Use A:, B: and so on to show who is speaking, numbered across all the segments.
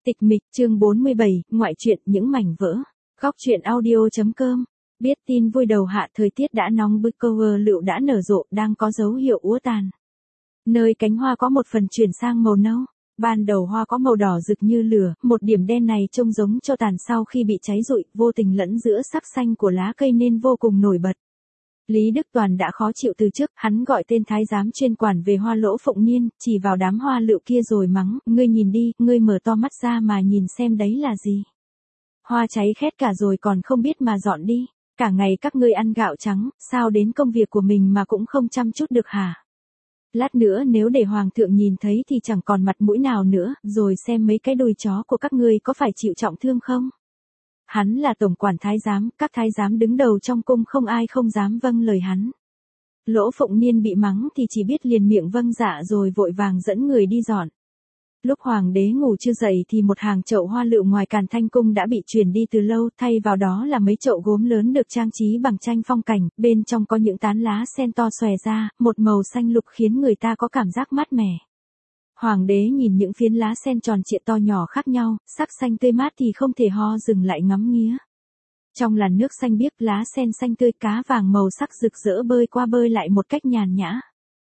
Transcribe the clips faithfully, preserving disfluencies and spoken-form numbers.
A: Tịch mịch chương bốn mươi bảy, ngoại truyện những mảnh vỡ. Góc truyện audio.com. Biết tin vui đầu hạ thời tiết đã nóng bức, cover lựu đã nở rộ, đang có dấu hiệu úa tàn. Nơi cánh hoa có một phần chuyển sang màu nâu. Ban đầu hoa có màu đỏ rực như lửa, một điểm đen này trông giống tro tàn sau khi bị cháy rụi, vô tình lẫn giữa sắc xanh của lá cây nên vô cùng nổi bật. Lý Đức Toàn đã khó chịu từ trước, hắn gọi tên thái giám chuyên quản về hoa Lỗ Phụng Niên, chỉ vào đám hoa lựu kia rồi mắng, ngươi nhìn đi, ngươi mở to mắt ra mà nhìn xem đấy là gì. Hoa cháy khét cả rồi còn không biết mà dọn đi, cả ngày các ngươi ăn gạo trắng, sao đến công việc của mình mà cũng không chăm chút được hả? Lát nữa nếu để hoàng thượng nhìn thấy thì chẳng còn mặt mũi nào nữa, rồi xem mấy cái đùi chó của các ngươi có phải chịu trọng thương không? Hắn là tổng quản thái giám, các thái giám đứng đầu trong cung không ai không dám vâng lời hắn. Lỗ Phụng Niên bị mắng thì chỉ biết liền miệng vâng dạ rồi vội vàng dẫn người đi dọn. Lúc hoàng đế ngủ chưa dậy thì một hàng chậu hoa lựu ngoài Càn Thanh cung đã bị chuyển đi từ lâu, thay vào đó là mấy chậu gốm lớn được trang trí bằng tranh phong cảnh, bên trong có những tán lá sen to xòe ra, một màu xanh lục khiến người ta có cảm giác mát mẻ. Hoàng đế nhìn những phiến lá sen tròn trịa to nhỏ khác nhau, sắc xanh tươi mát thì không thể ho dừng lại ngắm nghía. Trong làn nước xanh biếc, lá sen xanh tươi, cá vàng màu sắc rực rỡ bơi qua bơi lại một cách nhàn nhã.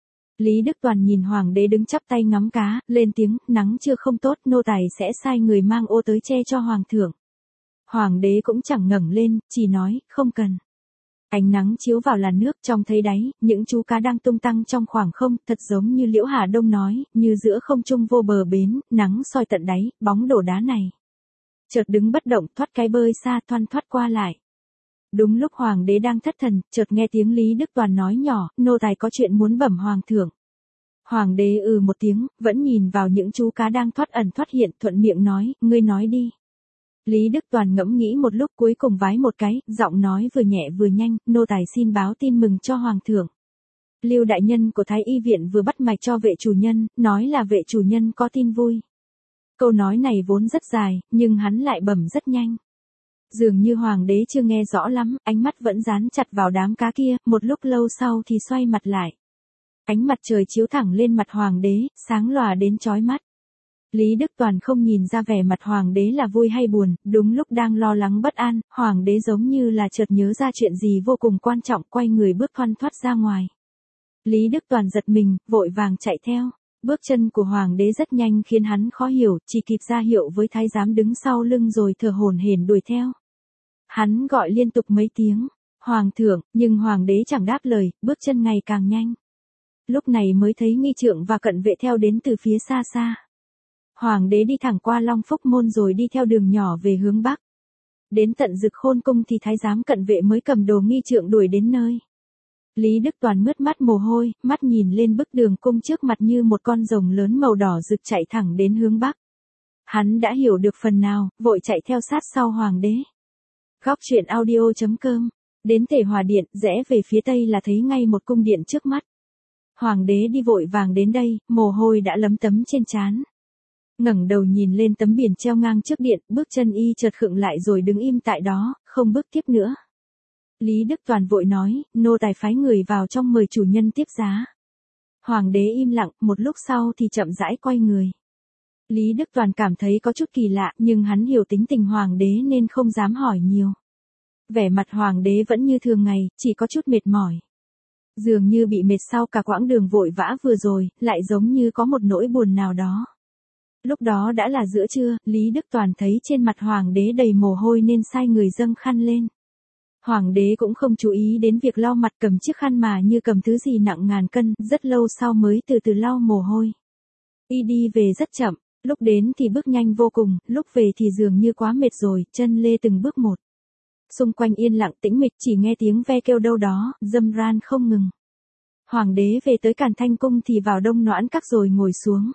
A: Lý Đức Toàn nhìn hoàng đế đứng chắp tay ngắm cá, lên tiếng, nắng chưa không tốt, nô tài sẽ sai người mang ô tới che cho hoàng thượng. Hoàng đế cũng chẳng ngẩng lên, chỉ nói, không cần. Ánh nắng chiếu vào làn nước, trông thấy đáy, những chú cá đang tung tăng trong khoảng không, thật giống như Liễu Hà Đông nói, như giữa không trung vô bờ bến, nắng soi tận đáy, bóng đổ đá này. Chợt đứng bất động, thoát cái bơi xa, thoăn thoắt qua lại. Đúng lúc hoàng đế đang thất thần, chợt nghe tiếng Lý Đức Toàn nói nhỏ, nô tài có chuyện muốn bẩm hoàng thượng. Hoàng đế ừ một tiếng, vẫn nhìn vào những chú cá đang thoát ẩn thoát hiện, thuận miệng nói, ngươi nói đi. Lý Đức Toàn ngẫm nghĩ một lúc cuối cùng vái một cái, giọng nói vừa nhẹ vừa nhanh, nô tài xin báo tin mừng cho hoàng thượng. Lưu đại nhân của Thái y viện vừa bắt mạch cho vệ chủ nhân, nói là vệ chủ nhân có tin vui. Câu nói này vốn rất dài, nhưng hắn lại bẩm rất nhanh. Dường như hoàng đế chưa nghe rõ lắm, ánh mắt vẫn dán chặt vào đám cá kia, một lúc lâu sau thì xoay mặt lại. Ánh mặt trời chiếu thẳng lên mặt hoàng đế, sáng lòa đến chói mắt. Lý Đức Toàn không nhìn ra vẻ mặt hoàng đế là vui hay buồn, đúng lúc đang lo lắng bất an, hoàng đế giống như là chợt nhớ ra chuyện gì vô cùng quan trọng, quay người bước thoăn thoắt ra ngoài. Lý Đức Toàn giật mình, vội vàng chạy theo. Bước chân của hoàng đế rất nhanh khiến hắn khó hiểu, chỉ kịp ra hiệu với thái giám đứng sau lưng rồi thở hổn hển đuổi theo. Hắn gọi liên tục mấy tiếng, hoàng thượng, nhưng hoàng đế chẳng đáp lời, bước chân ngày càng nhanh. Lúc này mới thấy nghi trượng và cận vệ theo đến từ phía xa xa. Hoàng đế đi thẳng qua Long Phúc môn rồi đi theo đường nhỏ về hướng bắc. Đến tận Dực Khôn cung thì thái giám cận vệ mới cầm đồ nghi trượng đuổi đến nơi. Lý Đức Toàn mướt mắt mồ hôi, mắt nhìn lên bức đường cung trước mặt như một con rồng lớn màu đỏ rực chạy thẳng đến hướng bắc. Hắn đã hiểu được phần nào, vội chạy theo sát sau hoàng đế. Góc truyện audio.com. Đến Tề Hòa Điện, rẽ về phía tây là thấy ngay một cung điện trước mắt. Hoàng đế đi vội vàng đến đây, mồ hôi đã lấm tấm trên trán. Ngẩng đầu nhìn lên tấm biển treo ngang trước điện, bước chân y chợt khựng lại rồi đứng im tại đó, không bước tiếp nữa. Lý Đức Toàn vội nói, nô tài phái người vào trong mời chủ nhân tiếp giá. Hoàng đế im lặng, một lúc sau thì chậm rãi quay người. Lý Đức Toàn cảm thấy có chút kỳ lạ, nhưng hắn hiểu tính tình hoàng đế nên không dám hỏi nhiều. Vẻ mặt hoàng đế vẫn như thường ngày, chỉ có chút mệt mỏi. Dường như bị mệt sau cả quãng đường vội vã vừa rồi, lại giống như có một nỗi buồn nào đó. Lúc đó đã là giữa trưa, Lý Đức Toàn thấy trên mặt hoàng đế đầy mồ hôi nên sai người dâng khăn lên. Hoàng đế cũng không chú ý đến việc lau mặt, cầm chiếc khăn mà như cầm thứ gì nặng ngàn cân, rất lâu sau mới từ từ lau mồ hôi. Y đi về rất chậm, lúc đến thì bước nhanh vô cùng, lúc về thì dường như quá mệt rồi, chân lê từng bước một. Xung quanh yên lặng tĩnh mịch, chỉ nghe tiếng ve kêu đâu đó, râm ran không ngừng. Hoàng đế về tới Càn Thanh cung thì vào đông noãn các rồi ngồi xuống.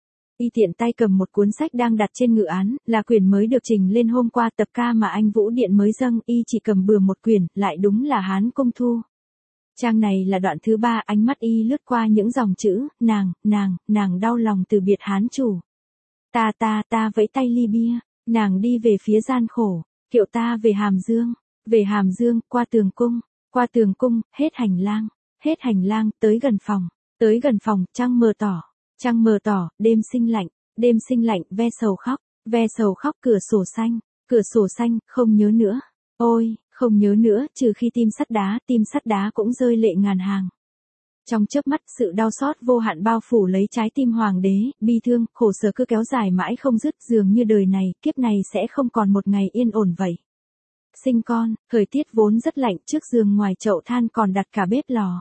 A: Y tiện tay cầm một cuốn sách đang đặt trên ngự án, là quyển mới được trình lên hôm qua, tập ca mà anh Vũ Điện mới dâng, y chỉ cầm bừa một quyển, lại đúng là Hán Công Thu. Trang này là đoạn thứ ba, ánh mắt y lướt qua những dòng chữ, nàng, nàng, nàng đau lòng từ biệt Hán chủ. Ta ta ta vẫy tay ly bia, nàng đi về phía gian khổ, kiệu ta về Hàm Dương, về Hàm Dương, qua tường cung, qua tường cung, hết hành lang, hết hành lang, tới gần phòng, tới gần phòng, trăng mờ tỏ. Trăng mờ tỏ, đêm sinh lạnh, đêm sinh lạnh, ve sầu khóc, Ve sầu khóc cửa sổ xanh, cửa sổ xanh, không nhớ nữa. Ôi, không nhớ nữa, trừ khi tim sắt đá, tim sắt đá cũng rơi lệ ngàn hàng. Trong chớp mắt, sự đau xót vô hạn bao phủ lấy trái tim hoàng đế, bi thương, khổ sở cứ kéo dài mãi không dứt, dường như đời này, kiếp này sẽ không còn một ngày yên ổn vậy. Sinh con, thời tiết vốn rất lạnh, trước giường ngoài chậu than còn đặt cả bếp lò.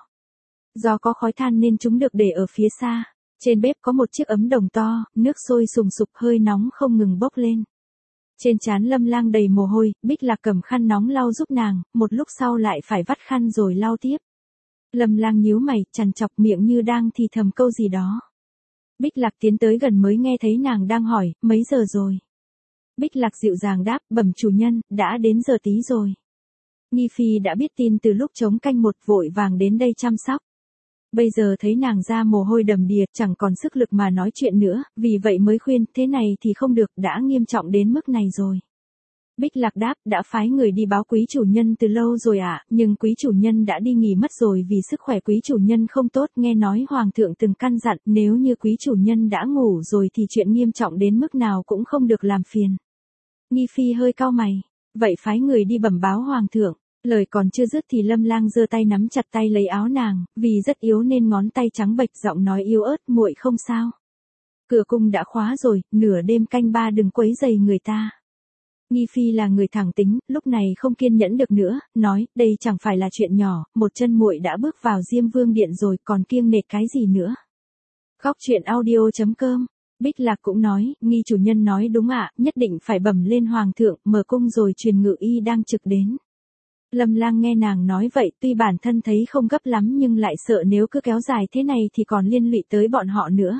A: Do có khói than nên chúng được để ở phía xa. Trên bếp có một chiếc ấm đồng to, nước sôi sùng sục hơi nóng không ngừng bốc lên. Trên trán Lâm Lang đầy mồ hôi, Bích Lạc cầm khăn nóng lau giúp nàng, một lúc sau lại phải vắt khăn rồi lau tiếp. Lâm Lang nhíu mày, trằn trọc miệng như đang thì thầm câu gì đó. Bích Lạc tiến tới gần mới nghe thấy nàng đang hỏi, mấy giờ rồi? Bích Lạc dịu dàng đáp, bẩm chủ nhân, đã đến giờ tí rồi. Nghi Phi đã biết tin từ lúc trống canh một, vội vàng đến đây chăm sóc. Bây giờ thấy nàng ra mồ hôi đầm đìa, chẳng còn sức lực mà nói chuyện nữa, vì vậy mới khuyên, thế này thì không được, đã nghiêm trọng đến mức này rồi. Bích Lạc đáp, đã phái người đi báo quý chủ nhân từ lâu rồi ạ, à, nhưng quý chủ nhân đã đi nghỉ mất rồi vì sức khỏe quý chủ nhân không tốt, nghe nói hoàng thượng từng căn dặn, nếu như quý chủ nhân đã ngủ rồi thì chuyện nghiêm trọng đến mức nào cũng không được làm phiền. Nghi Phi hơi cau mày, vậy phái người đi bẩm báo hoàng thượng. Lời còn chưa dứt thì Lâm Lang giơ tay nắm chặt tay lấy áo nàng, vì rất yếu nên ngón tay trắng bệch, giọng nói yếu ớt, muội không sao. Cửa cung đã khóa rồi, nửa đêm canh ba đừng quấy rầy người ta. Nghi Phi là người thẳng tính, lúc này không kiên nhẫn được nữa, nói, đây chẳng phải là chuyện nhỏ, một chân muội đã bước vào Diêm Vương điện rồi, còn kiêng nể cái gì nữa. Góc truyện audio chấm com. Bích Lạc cũng nói, Nghi chủ nhân nói đúng ạ, nhất định phải bẩm lên hoàng thượng, mở cung rồi truyền ngự y đang trực đến. Lâm Lang nghe nàng nói vậy, tuy bản thân thấy không gấp lắm nhưng lại sợ nếu cứ kéo dài thế này thì còn liên lụy tới bọn họ nữa.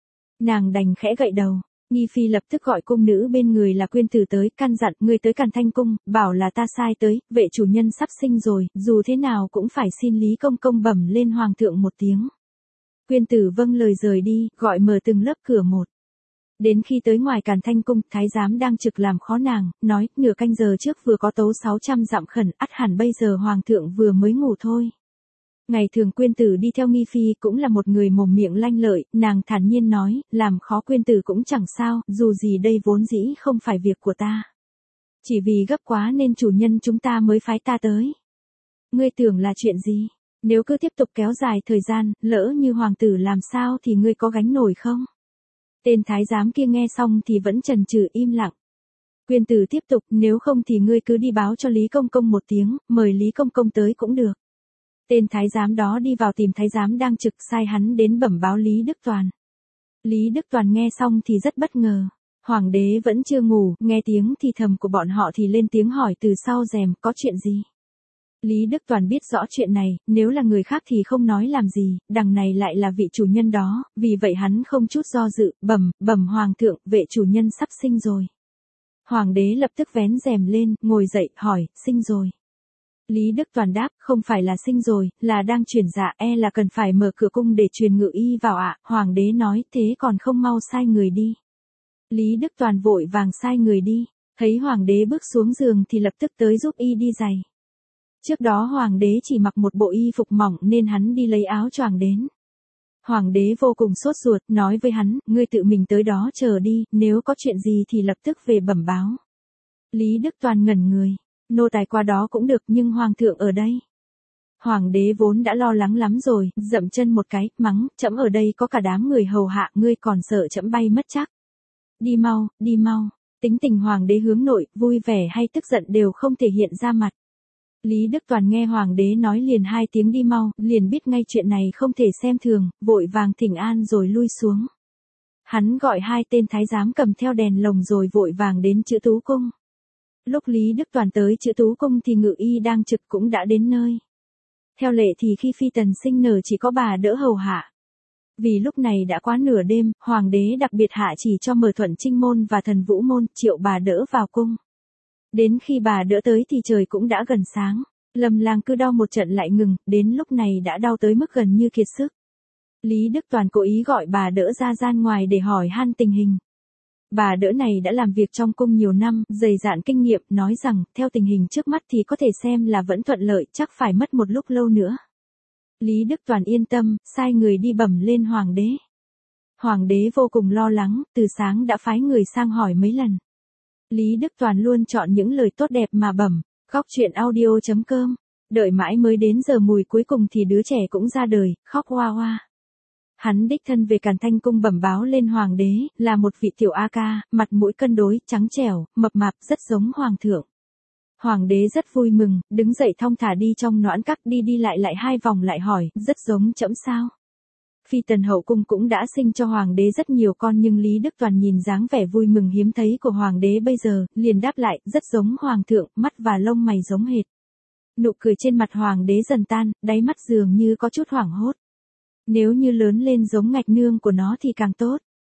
A: Nàng đành khẽ gậy đầu. Nghi Phi lập tức gọi cung nữ bên người là Quyên Tử tới, căn dặn, người tới Càn Thanh cung, bảo là ta sai tới, vệ chủ nhân sắp sinh rồi, dù thế nào cũng phải xin Lý công công bẩm lên hoàng thượng một tiếng. Quyên Tử vâng lời rời đi, gọi mở từng lớp cửa một. Đến khi tới ngoài Càn Thanh cung, thái giám đang trực làm khó nàng, nói, nửa canh giờ trước vừa có tấu sáu trăm dặm khẩn, ắt hẳn bây giờ hoàng thượng vừa mới ngủ thôi. Ngày thường Quyên Tử đi theo Nghi Phi cũng là một người mồm miệng lanh lợi, nàng thản nhiên nói, làm khó Quyên Tử cũng chẳng sao, dù gì đây vốn dĩ không phải việc của ta. Chỉ vì gấp quá nên chủ nhân chúng ta mới phái ta tới. Ngươi tưởng là chuyện gì? Nếu cứ tiếp tục kéo dài thời gian, lỡ như hoàng tử làm sao thì ngươi có gánh nổi không? Tên thái giám kia nghe xong thì vẫn chần chừ im lặng. Quyên Tử tiếp tục, nếu không thì ngươi cứ đi báo cho Lý công công một tiếng, mời Lý công công tới cũng được. Tên thái giám đó đi vào tìm thái giám đang trực, sai hắn đến bẩm báo Lý Đức Toàn. Lý Đức Toàn nghe xong thì rất bất ngờ. Hoàng đế vẫn chưa ngủ, nghe tiếng thì thầm của bọn họ thì lên tiếng hỏi từ sau rèm, có chuyện gì? Lý Đức Toàn biết rõ chuyện này, nếu là người khác thì không nói làm gì, đằng này lại là vị chủ nhân đó, vì vậy hắn không chút do dự, bẩm, bẩm hoàng thượng, vệ chủ nhân sắp sinh rồi. Hoàng đế lập tức vén rèm lên, ngồi dậy, hỏi, sinh rồi. Lý Đức Toàn đáp, không phải là sinh rồi, là đang chuyển dạ, e là cần phải mở cửa cung để truyền ngự y vào ạ. Hoàng đế nói, thế còn không mau sai người đi. Lý Đức Toàn vội vàng sai người đi, thấy hoàng đế bước xuống giường thì lập tức tới giúp y đi giày. Trước đó hoàng đế chỉ mặc một bộ y phục mỏng nên hắn đi lấy áo choàng đến. Hoàng đế vô cùng sốt ruột, nói với hắn, ngươi tự mình tới đó chờ đi, nếu có chuyện gì thì lập tức về bẩm báo. Lý Đức Toàn ngẩn người, nô tài qua đó cũng được nhưng hoàng thượng ở đây. Hoàng đế vốn đã lo lắng lắm rồi, dậm chân một cái, mắng, trẫm ở đây có cả đám người hầu hạ, ngươi còn sợ trẫm bay mất chắc. Đi mau, đi mau. Tính tình hoàng đế hướng nội, vui vẻ hay tức giận đều không thể hiện ra mặt. Lý Đức Toàn nghe hoàng đế nói liền hai tiếng đi mau, liền biết ngay chuyện này không thể xem thường, vội vàng thỉnh an rồi lui xuống. Hắn gọi hai tên thái giám cầm theo đèn lồng rồi vội vàng đến Chữ Tú cung. Lúc Lý Đức Toàn tới Chữ Tú cung thì ngự y đang trực cũng đã đến nơi. Theo lệ thì khi phi tần sinh nở chỉ có bà đỡ hầu hạ. Vì lúc này đã quá nửa đêm, hoàng đế đặc biệt hạ chỉ cho mở Thuận Trinh môn và Thần Vũ môn, triệu bà đỡ vào cung. Đến khi bà đỡ tới thì trời cũng đã gần sáng. Lâm Lang cứ đau một trận lại ngừng, đến lúc này đã đau tới mức gần như kiệt sức. Lý Đức Toàn cố ý gọi bà đỡ ra gian ngoài để hỏi han tình hình. Bà đỡ này đã làm việc trong cung nhiều năm, dày dạn kinh nghiệm, nói rằng, theo tình hình trước mắt thì có thể xem là vẫn thuận lợi, chắc phải mất một lúc lâu nữa. Lý Đức Toàn yên tâm, sai người đi bẩm lên hoàng đế. Hoàng đế vô cùng lo lắng, từ sáng đã phái người sang hỏi mấy lần. Lý Đức Toàn luôn chọn những lời tốt đẹp mà bẩm. Góc truyện audio chấm com. Đợi mãi mới đến giờ mùi cuối cùng thì đứa trẻ cũng ra đời, khóc hoa hoa. Hắn đích thân về Càn Thanh cung bẩm báo lên hoàng đế, là một vị tiểu A ca, mặt mũi cân đối, trắng trẻo, mập mạp, rất giống hoàng thượng. Hoàng đế rất vui mừng, đứng dậy thong thả đi trong noãn các, đi đi lại lại hai vòng lại hỏi, rất giống trẫm sao? Phi tần hậu cung cũng đã sinh cho hoàng đế rất nhiều con, nhưng Lý Đức Toàn nhìn dáng vẻ vui mừng hiếm thấy của hoàng đế bây giờ, liền đáp lại, rất giống hoàng thượng, mắt và lông mày giống hệt. Nụ cười trên mặt hoàng đế dần tan, đáy mắt dường như có chút hoảng hốt. Nếu như lớn lên giống ngạch nương của nó thì càng tốt.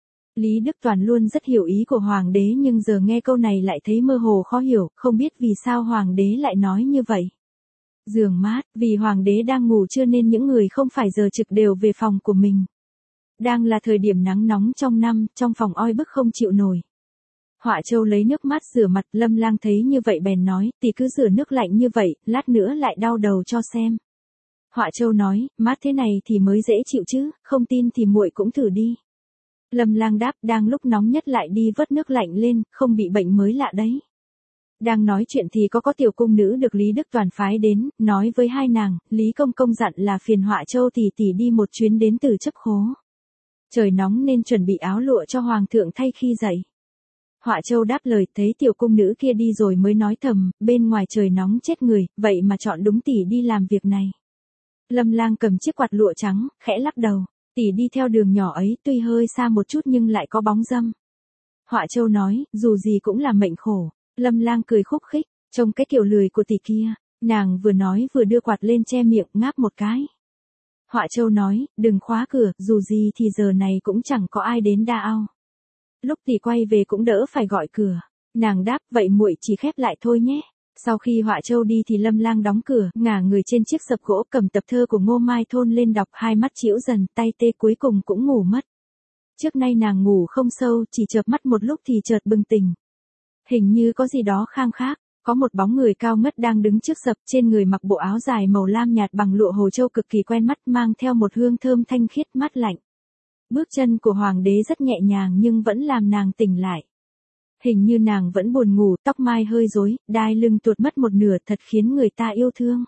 A: Lý Đức Toàn luôn rất hiểu ý của hoàng đế, nhưng giờ nghe câu này lại thấy mơ hồ khó hiểu, không biết vì sao hoàng đế lại nói như vậy. Giường mát, vì hoàng đế đang ngủ trưa nên những người không phải giờ trực đều về phòng của mình. Đang là thời điểm nắng nóng trong năm, trong phòng oi bức không chịu nổi. Họa Châu lấy nước mát rửa mặt, Lâm Lang thấy như vậy bèn nói, tỷ cứ rửa nước lạnh như vậy, lát nữa lại đau đầu cho xem. Họa Châu nói, mát thế này thì mới dễ chịu chứ, không tin thì muội cũng thử đi. Lâm Lang đáp, đang lúc nóng nhất lại đi vớt nước lạnh lên, không bị bệnh mới lạ đấy. Đang nói chuyện thì có có tiểu cung nữ được Lý Đức Toàn phái đến, nói với hai nàng, Lý Công Công dặn là phiền Họa Châu tỷ tỷ đi một chuyến đến Từ Chấp Khố. Trời nóng nên chuẩn bị áo lụa cho hoàng thượng thay khi dậy. Họa Châu đáp lời, thấy tiểu cung nữ kia đi rồi mới nói thầm, bên ngoài trời nóng chết người, vậy mà chọn đúng tỷ đi làm việc này. Lâm Lang cầm chiếc quạt lụa trắng, khẽ lắc đầu, tỷ đi theo đường nhỏ ấy tuy hơi xa một chút nhưng lại có bóng râm. Họa Châu nói, dù gì cũng là mệnh khổ. Lâm Lang cười khúc khích, trông cái kiểu lười của tỷ kia, nàng vừa nói vừa đưa quạt lên che miệng, ngáp một cái. Họa Châu nói, đừng khóa cửa, dù gì thì giờ này cũng chẳng có ai đến đa ao. Lúc tỷ quay về cũng đỡ phải gọi cửa. Nàng đáp, vậy muội chỉ khép lại thôi nhé. Sau khi Họa Châu đi thì Lâm Lang đóng cửa, ngả người trên chiếc sập gỗ, cầm tập thơ của Ngô Mai Thôn lên đọc, hai mắt chĩu dần, tay tê, cuối cùng cũng ngủ mất. Trước nay nàng ngủ không sâu, chỉ chợp mắt một lúc thì chợt bừng tỉnh. Hình như có gì đó khang khác, có một bóng người cao ngất đang đứng trước sập, trên người mặc bộ áo dài màu lam nhạt bằng lụa Hồ Châu cực kỳ quen mắt, mang theo một hương thơm thanh khiết mát lạnh. Bước chân của hoàng đế rất nhẹ nhàng nhưng vẫn làm nàng tỉnh lại. Hình như nàng vẫn buồn ngủ, tóc mai hơi rối, đai lưng tuột mất một nửa, thật khiến người ta yêu thương.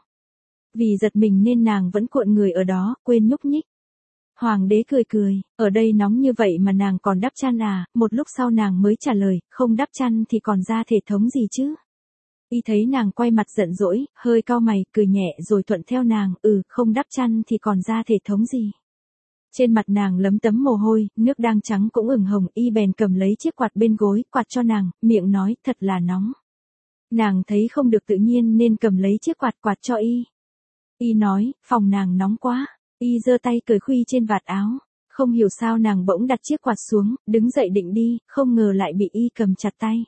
A: Vì giật mình nên nàng vẫn cuộn người ở đó, quên nhúc nhích. Hoàng đế cười cười, ở đây nóng như vậy mà nàng còn đắp chăn à, một lúc sau nàng mới trả lời, không đắp chăn thì còn ra thể thống gì chứ. Y thấy nàng quay mặt giận dỗi, hơi cau mày, cười nhẹ rồi thuận theo nàng, ừ, không đắp chăn thì còn ra thể thống gì. Trên mặt nàng lấm tấm mồ hôi, nước đang trắng cũng ửng hồng, y bèn cầm lấy chiếc quạt bên gối, quạt cho nàng, miệng nói, thật là nóng. Nàng thấy không được tự nhiên nên cầm lấy chiếc quạt quạt cho y. Y nói, phòng nàng nóng quá. Y giơ tay cởi khuy trên vạt áo. Không hiểu sao nàng bỗng đặt chiếc quạt xuống, đứng dậy định đi, không ngờ lại bị y cầm chặt tay.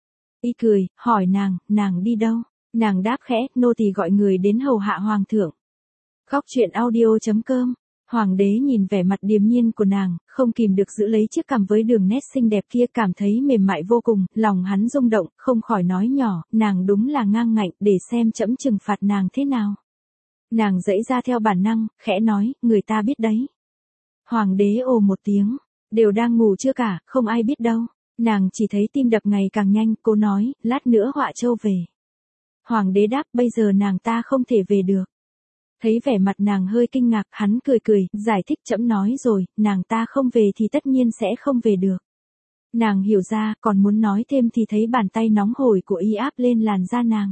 A: Y cười, hỏi nàng, nàng đi đâu? Nàng đáp khẽ, nô tỳ gọi người đến hầu hạ hoàng thượng. Góc truyện audio chấm com. Hoàng đế nhìn vẻ mặt điềm nhiên của nàng, không kìm được giữ lấy chiếc cằm với đường nét xinh đẹp kia, cảm thấy mềm mại vô cùng, lòng hắn rung động, không khỏi nói nhỏ, nàng đúng là ngang ngạnh, để xem trẫm trừng phạt nàng thế nào. Nàng giãy ra theo bản năng, khẽ nói, người ta biết đấy. Hoàng đế ồ một tiếng, đều đang ngủ chưa cả, không ai biết đâu. Nàng chỉ thấy tim đập ngày càng nhanh, cô nói, lát nữa Họa Châu về. Hoàng đế đáp, bây giờ nàng ta không thể về được. Thấy vẻ mặt nàng hơi kinh ngạc, hắn cười cười, giải thích, trẫm nói rồi, nàng ta không về thì tất nhiên sẽ không về được. Nàng hiểu ra, còn muốn nói thêm thì thấy bàn tay nóng hổi của y áp lên làn da nàng.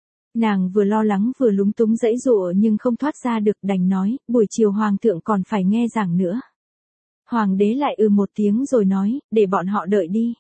A: Nàng vừa lo lắng vừa lúng túng giãy giụa nhưng không thoát ra được, đành nói, buổi chiều hoàng thượng còn phải nghe giảng nữa. Hoàng đế lại ừ một tiếng rồi nói, để bọn họ đợi đi.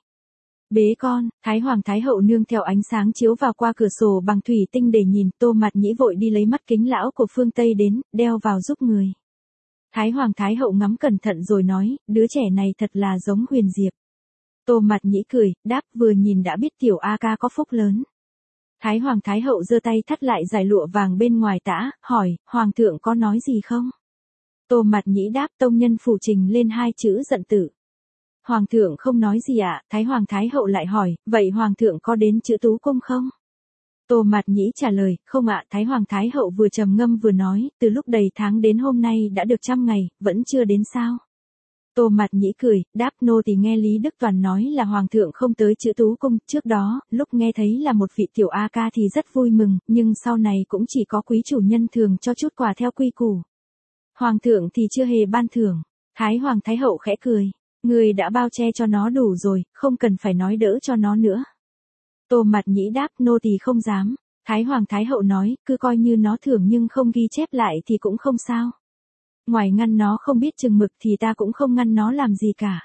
A: Bế con, Thái Hoàng Thái Hậu nương theo ánh sáng chiếu vào qua cửa sổ bằng thủy tinh để nhìn, Tô Mạt Nhĩ vội đi lấy mắt kính lão của phương Tây đến, đeo vào giúp người. Thái Hoàng Thái Hậu ngắm cẩn thận rồi nói, đứa trẻ này thật là giống Huyền Diệp. Tô Mạt Nhĩ cười, đáp, vừa nhìn đã biết tiểu A ca có phúc lớn. Thái Hoàng Thái Hậu giơ tay thắt lại dải lụa vàng bên ngoài tã, hỏi, Hoàng thượng có nói gì không? Tô Mạt Nhĩ đáp, tông nhân phủ trình lên hai chữ giận tử. Hoàng thượng không nói gì ạ, à? Thái Hoàng Thái Hậu lại hỏi, vậy Hoàng thượng có đến chữ Tú Cung không? Tô Mạt Nhĩ trả lời, không ạ, à, Thái Hoàng Thái Hậu vừa trầm ngâm vừa nói, từ lúc đầy tháng đến hôm nay đã được trăm ngày, vẫn chưa đến sao? Tô Mạt Nhĩ cười, đáp nô tỳ nghe Lý Đức Toàn nói là hoàng thượng không tới Chữ Tú cung, trước đó, lúc nghe thấy là một vị tiểu A ca thì rất vui mừng, nhưng sau này cũng chỉ có quý chủ nhân thường cho chút quà theo quy củ. Hoàng thượng thì chưa hề ban thưởng. Thái Hoàng Thái Hậu khẽ cười, người đã bao che cho nó đủ rồi, không cần phải nói đỡ cho nó nữa. Tô Mạt Nhĩ đáp nô tỳ không dám. Thái Hoàng Thái Hậu nói, cứ coi như nó thưởng nhưng không ghi chép lại thì cũng không sao. Ngoài ngăn nó không biết chừng mực thì ta cũng không ngăn nó làm gì cả.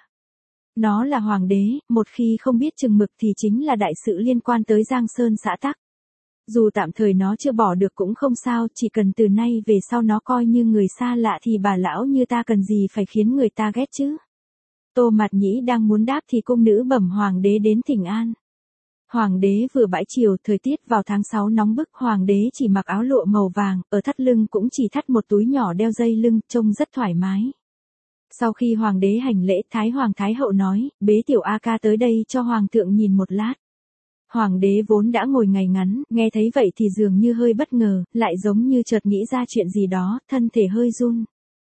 A: Nó là hoàng đế, một khi không biết chừng mực thì chính là đại sự liên quan tới Giang Sơn xã tắc. Dù tạm thời nó chưa bỏ được cũng không sao, chỉ cần từ nay về sau nó coi như người xa lạ thì bà lão như ta cần gì phải khiến người ta ghét chứ. Tô Mạt Nhĩ đang muốn đáp thì cung nữ bẩm hoàng đế đến thỉnh an. Hoàng đế vừa bãi chiều, thời tiết vào tháng sáu nóng bức, hoàng đế chỉ mặc áo lụa màu vàng, ở thắt lưng cũng chỉ thắt một túi nhỏ đeo dây lưng, trông rất thoải mái. Sau khi hoàng đế hành lễ, Thái Hoàng Thái Hậu nói, bế tiểu A ca tới đây cho hoàng thượng nhìn một lát. Hoàng đế vốn đã ngồi ngày ngắn, nghe thấy vậy thì dường như hơi bất ngờ, lại giống như chợt nghĩ ra chuyện gì đó, thân thể hơi run.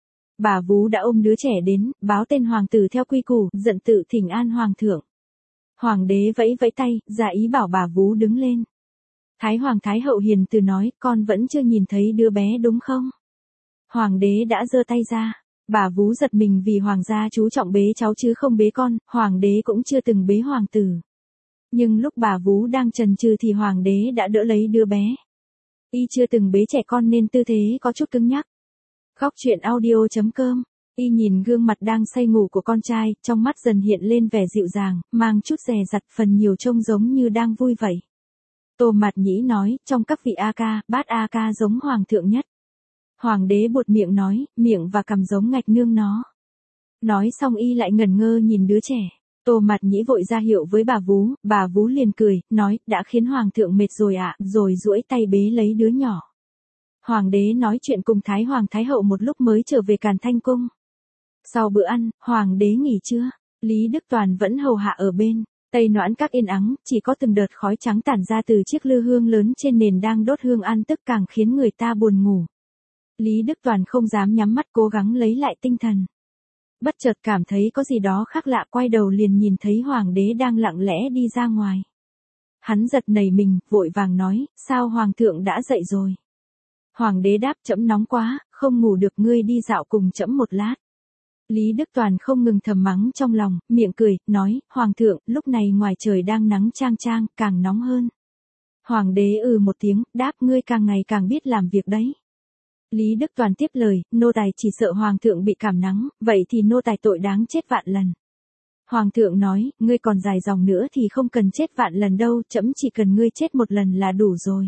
A: Bà vú đã ôm đứa trẻ đến, báo tên hoàng tử theo quy củ, giận tự thỉnh an hoàng thượng. Hoàng đế vẫy vẫy tay, ra ý bảo bà vú đứng lên. Thái Hoàng Thái Hậu hiền từ nói, con vẫn chưa nhìn thấy đứa bé đúng không? Hoàng đế đã giơ tay ra. Bà vú giật mình vì hoàng gia chú trọng bế cháu chứ không bế con, hoàng đế cũng chưa từng bế hoàng tử. Nhưng lúc bà vú đang chần chừ thì hoàng đế đã đỡ lấy đứa bé. Y chưa từng bế trẻ con nên tư thế có chút cứng nhắc. Góc truyện audio chấm com. Y nhìn gương mặt đang say ngủ của con trai, trong mắt dần hiện lên vẻ dịu dàng, mang chút dè dặt, phần nhiều trông giống như đang vui vậy. Tô Mạt Nhĩ nói, trong các vị A ca, bát A ca giống hoàng thượng nhất. Hoàng đế buột miệng nói, miệng và cằm giống ngạch nương nó. Nói xong y lại ngẩn ngơ nhìn đứa trẻ. Tô Mạt Nhĩ vội ra hiệu với bà vú, bà vú liền cười, nói, đã khiến hoàng thượng mệt rồi ạ, à, rồi duỗi tay bế lấy đứa nhỏ. Hoàng đế nói chuyện cùng Thái Hoàng Thái Hậu một lúc mới trở về Càn Thanh Cung. Sau bữa ăn, hoàng đế nghỉ trưa, Lý Đức Toàn vẫn hầu hạ ở bên. Tây Noãn Các yên ắng, chỉ có từng đợt khói trắng tản ra từ chiếc lư hương lớn trên nền đang đốt hương an tức càng khiến người ta buồn ngủ. Lý Đức Toàn không dám nhắm mắt cố gắng lấy lại tinh thần. Bất chợt cảm thấy có gì đó khác lạ, quay đầu liền nhìn thấy hoàng đế đang lặng lẽ đi ra ngoài. Hắn giật nảy mình, vội vàng nói, sao hoàng thượng đã dậy rồi? Hoàng đế đáp, trẫm nóng quá, không ngủ được, ngươi đi dạo cùng trẫm một lát. Lý Đức Toàn không ngừng thầm mắng trong lòng, miệng cười, nói, hoàng thượng, lúc này ngoài trời đang nắng chang chang, càng nóng hơn. Hoàng đế ừ một tiếng, đáp, ngươi càng ngày càng biết làm việc đấy. Lý Đức Toàn tiếp lời, nô tài chỉ sợ hoàng thượng bị cảm nắng, vậy thì nô tài tội đáng chết vạn lần. Hoàng thượng nói, ngươi còn dài dòng nữa thì không cần chết vạn lần đâu, trẫm chỉ cần ngươi chết một lần là đủ rồi.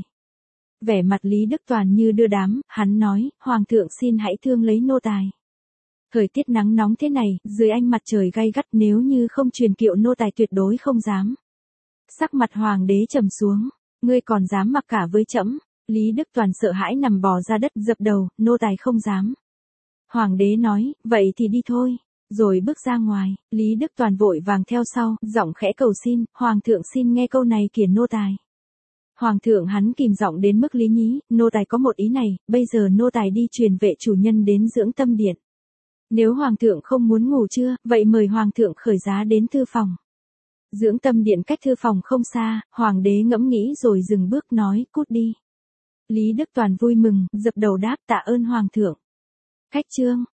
A: Vẻ mặt Lý Đức Toàn như đưa đám, hắn nói, hoàng thượng xin hãy thương lấy nô tài. Thời tiết nắng nóng thế này, dưới ánh mặt trời gay gắt, nếu như không truyền kiệu nô tài tuyệt đối không dám. Sắc mặt hoàng đế trầm xuống, ngươi còn dám mặc cả với trẫm? Lý Đức Toàn sợ hãi nằm bò ra đất, dập đầu, nô tài không dám. Hoàng đế nói, vậy thì đi thôi. Rồi bước ra ngoài, Lý Đức Toàn vội vàng theo sau, giọng khẽ cầu xin, hoàng thượng xin nghe câu này kìa nô tài. Hoàng thượng hắn kìm giọng đến mức Lý Nhí, nô tài có một ý này, bây giờ nô tài đi truyền vệ chủ nhân đến dưỡng tâm điện. Nếu hoàng thượng không muốn ngủ trưa, vậy mời hoàng thượng khởi giá đến thư phòng. Dưỡng tâm điện cách thư phòng không xa, hoàng đế ngẫm nghĩ rồi dừng bước nói, cút đi. Lý Đức Toàn vui mừng, dập đầu đáp tạ ơn hoàng thượng. Cách chương